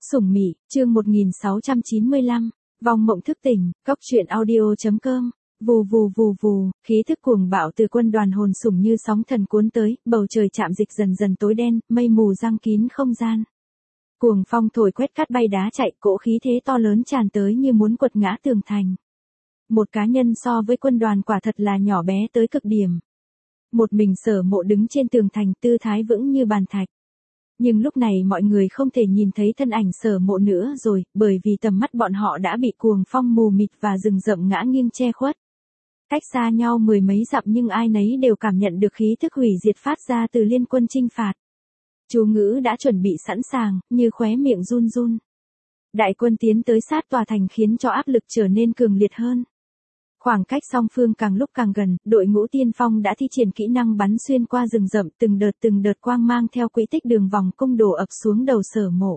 Sủng Mị, chương 1695, vong mộng thức tỉnh, cóc truyện audio.com. Vù vù vù vù, khí thức cuồng bạo từ quân đoàn hồn sủng như sóng thần cuốn tới, bầu trời chạm dịch dần dần tối đen, mây mù giăng kín không gian. Cuồng phong thổi quét cát bay đá chạy, cỗ khí thế to lớn tràn tới như muốn quật ngã tường thành. Một cá nhân so với quân đoàn quả thật là nhỏ bé tới cực điểm. Một mình Sở Mộ đứng trên tường thành, tư thái vững như bàn thạch. Nhưng lúc này mọi người không thể nhìn thấy thân ảnh Sở Mộ nữa rồi, bởi vì tầm mắt bọn họ đã bị cuồng phong mù mịt và rừng rậm ngã nghiêng che khuất. Cách xa nhau mười mấy dặm nhưng ai nấy đều cảm nhận được khí thức hủy diệt phát ra từ liên quân chinh phạt. Chú ngữ đã chuẩn bị sẵn sàng, như khóe miệng run run. Đại quân tiến tới sát tòa thành khiến cho áp lực trở nên cường liệt hơn. Khoảng cách song phương càng lúc càng gần, đội ngũ tiên phong đã thi triển kỹ năng bắn xuyên qua rừng rậm, từng đợt quang mang theo quỹ tích đường vòng cung đổ ập xuống đầu Sở Mộ.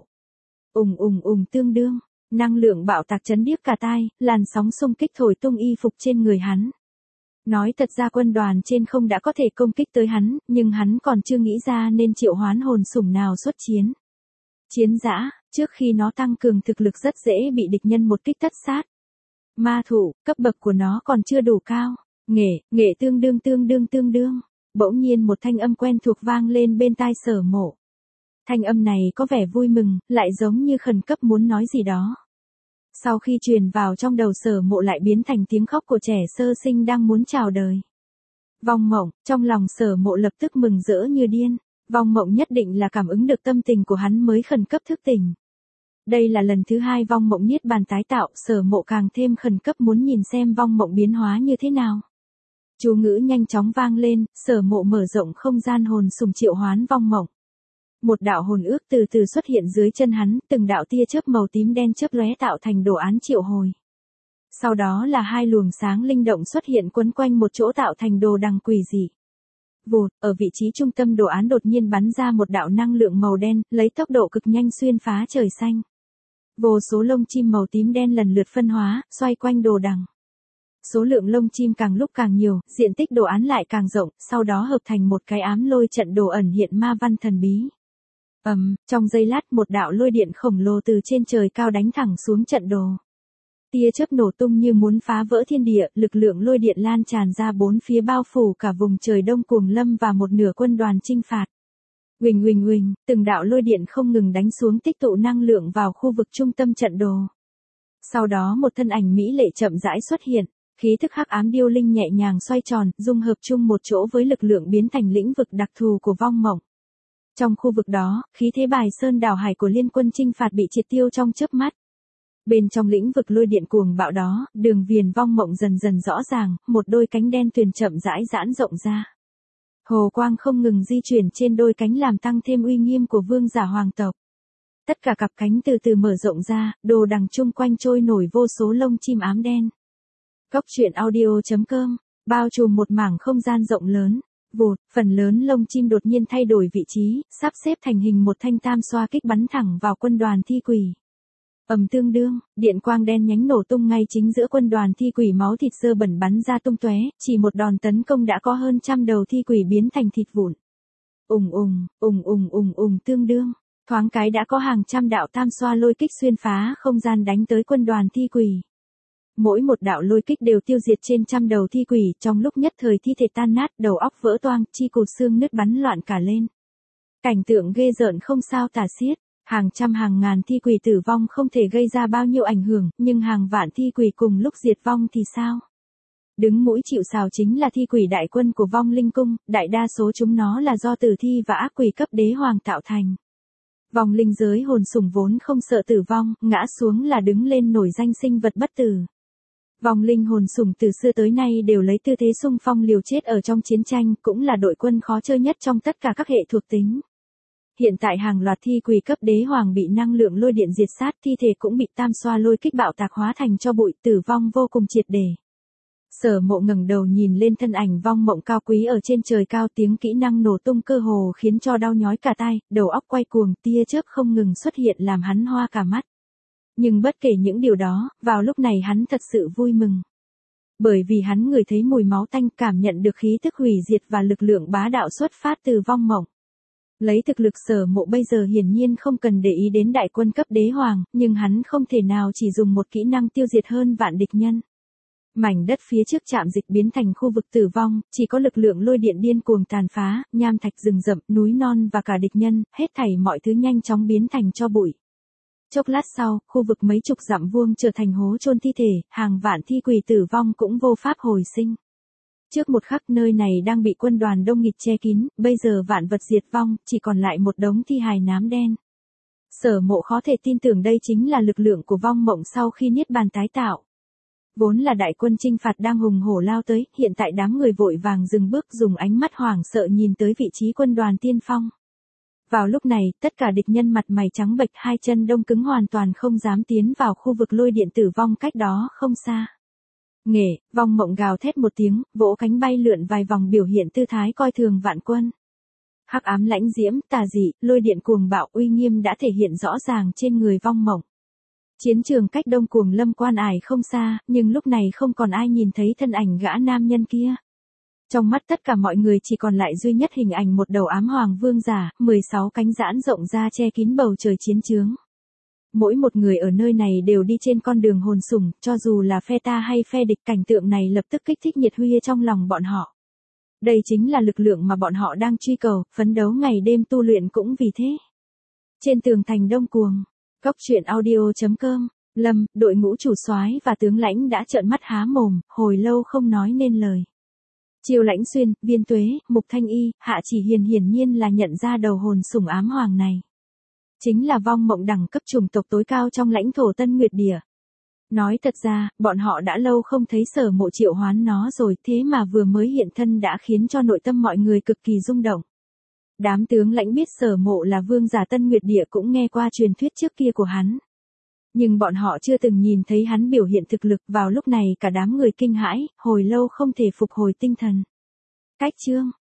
Tương đương, năng lượng bạo tạc chấn điếc cả tai, làn sóng xung kích thổi tung y phục trên người hắn. Nói thật ra quân đoàn trên không đã có thể công kích tới hắn, nhưng hắn còn chưa nghĩ ra nên triệu hoán hồn sủng nào xuất chiến. Chiến dã, trước khi nó tăng cường thực lực rất dễ bị địch nhân một kích tất sát. Ma thụ, cấp bậc của nó còn chưa đủ cao. Nghệ tương đương. Bỗng nhiên một thanh âm quen thuộc vang lên bên tai Sở Mộ. Thanh âm này có vẻ vui mừng, lại giống như khẩn cấp muốn nói gì đó. Sau khi truyền vào trong đầu Sở Mộ lại biến thành tiếng khóc của trẻ sơ sinh đang muốn chào đời. Vong mộng, trong lòng Sở Mộ lập tức mừng rỡ như điên. Vong mộng nhất định là cảm ứng được tâm tình của hắn mới khẩn cấp thức tỉnh. Đây là lần thứ hai vong mộng niết bàn tái tạo, Sở Mộ càng thêm khẩn cấp muốn nhìn xem vong mộng biến hóa như thế nào. Chú ngữ nhanh chóng vang lên, Sở Mộ mở rộng không gian hồn sủng triệu hoán vong mộng. Một đạo hồn ước từ từ xuất hiện dưới chân hắn, từng đạo tia chớp màu tím đen chớp lóe tạo thành đồ án triệu hồi. Sau đó là hai luồng sáng linh động xuất hiện quấn quanh một chỗ tạo thành đồ đằng quỷ dị. Vụt, ở vị trí trung tâm đồ án đột nhiên bắn ra một đạo năng lượng màu đen, lấy tốc độ cực nhanh xuyên phá trời xanh. Vô số lông chim màu tím đen lần lượt phân hóa, xoay quanh đồ đằng. Số lượng lông chim càng lúc càng nhiều, diện tích đồ án lại càng rộng, sau đó hợp thành một cái ám lôi trận đồ ẩn hiện ma văn thần bí. Trong giây lát một đạo lôi điện khổng lồ từ trên trời cao đánh thẳng xuống trận đồ. Tia chớp nổ tung như muốn phá vỡ thiên địa, lực lượng lôi điện lan tràn ra bốn phía bao phủ cả vùng trời đông cuồng lâm và một nửa quân đoàn chinh phạt. Huỳnh, từng đạo lôi điện không ngừng đánh xuống tích tụ năng lượng vào khu vực trung tâm trận đồ. Sau đó một thân ảnh mỹ lệ chậm rãi xuất hiện, khí thức hắc ám điêu linh nhẹ nhàng xoay tròn, dung hợp chung một chỗ với lực lượng biến thành lĩnh vực đặc thù của vong mộng. Trong khu vực đó, khí thế bài sơn đảo hải của liên quân chinh phạt bị triệt tiêu trong chớp mắt. Bên trong lĩnh vực lôi điện cuồng bạo đó, đường viền vong mộng dần dần rõ ràng, một đôi cánh đen tuyền chậm rãi giãn rộng ra. Hồ quang không ngừng di chuyển trên đôi cánh làm tăng thêm uy nghiêm của vương giả hoàng tộc. Tất cả cặp cánh từ từ mở rộng ra, đồ đằng chung quanh trôi nổi vô số lông chim ám đen. Cóc truyện audio.com, bao trùm một mảng không gian rộng lớn. Vụt, phần lớn lông chim đột nhiên thay đổi vị trí, sắp xếp thành hình một thanh tam xoa kích bắn thẳng vào quân đoàn thi quỷ. Tương đương, điện quang đen nhánh nổ tung ngay chính giữa quân đoàn thi quỷ, máu thịt dơ bẩn bắn ra tung tóe, chỉ một đòn tấn công đã có hơn trăm đầu thi quỷ biến thành thịt vụn. Tương đương, thoáng cái đã có hàng trăm đạo tam xoa lôi kích xuyên phá không gian đánh tới quân đoàn thi quỷ. Mỗi một đạo lôi kích đều tiêu diệt trên trăm đầu thi quỷ, trong lúc nhất thời thi thể tan nát, đầu óc vỡ toang, chi cụt xương nứt bắn loạn cả lên. Cảnh tượng ghê rợn không sao tả xiết. Hàng trăm hàng ngàn thi quỷ tử vong không thể gây ra bao nhiêu ảnh hưởng, nhưng hàng vạn thi quỷ cùng lúc diệt vong thì sao? Đứng mũi chịu sào chính là thi quỷ đại quân của vong linh cung, đại đa số chúng nó là do tử thi và ác quỷ cấp đế hoàng tạo thành. Vong linh giới hồn sủng vốn không sợ tử vong, ngã xuống là đứng lên nổi danh sinh vật bất tử. Vong linh hồn sủng từ xưa tới nay đều lấy tư thế xung phong liều chết ở trong chiến tranh, cũng là đội quân khó chơi nhất trong tất cả các hệ thuộc tính. Hiện tại hàng loạt thi quỷ cấp đế hoàng bị năng lượng lôi điện diệt sát, thi thể cũng bị tam xoa lôi kích bạo tạc hóa thành cho bụi, tử vong vô cùng triệt để. Sở Mộ ngẩng đầu nhìn lên thân ảnh vong mộng cao quý ở trên trời cao, tiếng kỹ năng nổ tung cơ hồ khiến cho đau nhói cả tai, đầu óc quay cuồng, tia chớp không ngừng xuất hiện làm hắn hoa cả mắt. Nhưng bất kể những điều đó, vào lúc này hắn thật sự vui mừng. Bởi vì hắn ngửi thấy mùi máu tanh, cảm nhận được khí tức hủy diệt và lực lượng bá đạo xuất phát từ vong mộng. Lấy thực lực Sở Mộ bây giờ hiển nhiên không cần để ý đến đại quân cấp đế hoàng, nhưng hắn không thể nào chỉ dùng một kỹ năng tiêu diệt hơn vạn địch nhân. Mảnh đất phía trước trạm dịch biến thành khu vực tử vong, chỉ có lực lượng lôi điện điên cuồng tàn phá, nham thạch rừng rậm, núi non và cả địch nhân, hết thảy mọi thứ nhanh chóng biến thành tro bụi. Chốc lát sau, khu vực mấy chục dặm vuông trở thành hố chôn thi thể, hàng vạn thi quỷ tử vong cũng vô pháp hồi sinh. Trước một khắc nơi này đang bị quân đoàn đông nghịt che kín, bây giờ vạn vật diệt vong, chỉ còn lại một đống thi hài nám đen. Sở Mộ khó thể tin tưởng đây chính là lực lượng của vong mộng sau khi niết bàn tái tạo. Vốn là đại quân chinh phạt đang hùng hổ lao tới, hiện tại đám người vội vàng dừng bước dùng ánh mắt hoảng sợ nhìn tới vị trí quân đoàn tiên phong. Vào lúc này, tất cả địch nhân mặt mày trắng bệch, hai chân đông cứng hoàn toàn không dám tiến vào khu vực lôi điện tử vong cách đó không xa. Nghệ, vong mộng gào thét một tiếng, vỗ cánh bay lượn vài vòng biểu hiện tư thái coi thường vạn quân. Hắc ám lãnh diễm, tà dị, lôi điện cuồng bạo uy nghiêm đã thể hiện rõ ràng trên người vong mộng. Chiến trường cách Đông Cuồng Lâm quan ải không xa, nhưng lúc này không còn ai nhìn thấy thân ảnh gã nam nhân kia. Trong mắt tất cả mọi người chỉ còn lại duy nhất hình ảnh một đầu ám hoàng vương giả, 16 cánh giãn rộng ra che kín bầu trời chiến trướng. Mỗi một người ở nơi này đều đi trên con đường hồn sủng, cho dù là phe ta hay phe địch, cảnh tượng này lập tức kích thích nhiệt huy trong lòng bọn họ. Đây chính là lực lượng mà bọn họ đang truy cầu, phấn đấu ngày đêm tu luyện cũng vì thế. Trên tường thành Đông Cuồng, Cóc truyện audio.com, Lâm, đội ngũ chủ soái và tướng lãnh đã trợn mắt há mồm, hồi lâu không nói nên lời. Triều Lãnh Xuyên, Viên Tuế, Mục Thanh Y, Hạ Chỉ Hiền hiển nhiên là nhận ra đầu hồn sủng ám hoàng này. Chính là vong mộng đẳng cấp chủng tộc tối cao trong lãnh thổ Tân Nguyệt Địa. Nói thật ra, bọn họ đã lâu không thấy Sở Mộ triệu hoán nó rồi, thế mà vừa mới hiện thân đã khiến cho nội tâm mọi người cực kỳ rung động. Đám tướng lãnh biết Sở Mộ là vương giả Tân Nguyệt Địa cũng nghe qua truyền thuyết trước kia của hắn. Nhưng bọn họ chưa từng nhìn thấy hắn biểu hiện thực lực, vào lúc này cả đám người kinh hãi, hồi lâu không thể phục hồi tinh thần. Cách chương